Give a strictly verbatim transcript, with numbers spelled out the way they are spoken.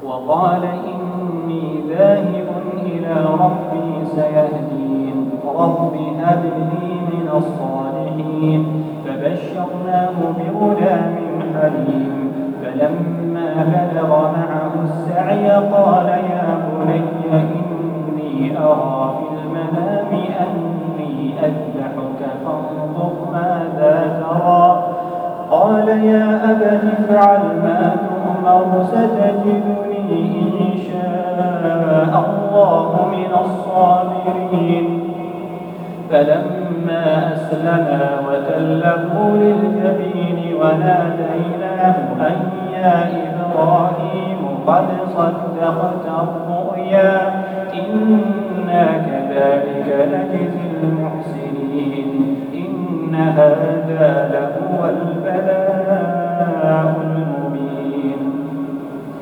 وقال إني ذاهب إلى ربي سيهدين رب هب لي من الصالحين فبشرناه بغلام حليم فلما بلغ معه السعي قال يا بني إني أرى في المنام أني أذبحك فانظر ماذا ترى قال يا أبت افعل ما تؤمر ستجدني إن شاء الله من الصابرين فلما أسلما وتله للجبين وناديناه أن يا إبراهيم قد صدقت الرؤيا إنا كذلك نجزي المحسنين إن هذا لهو البلاء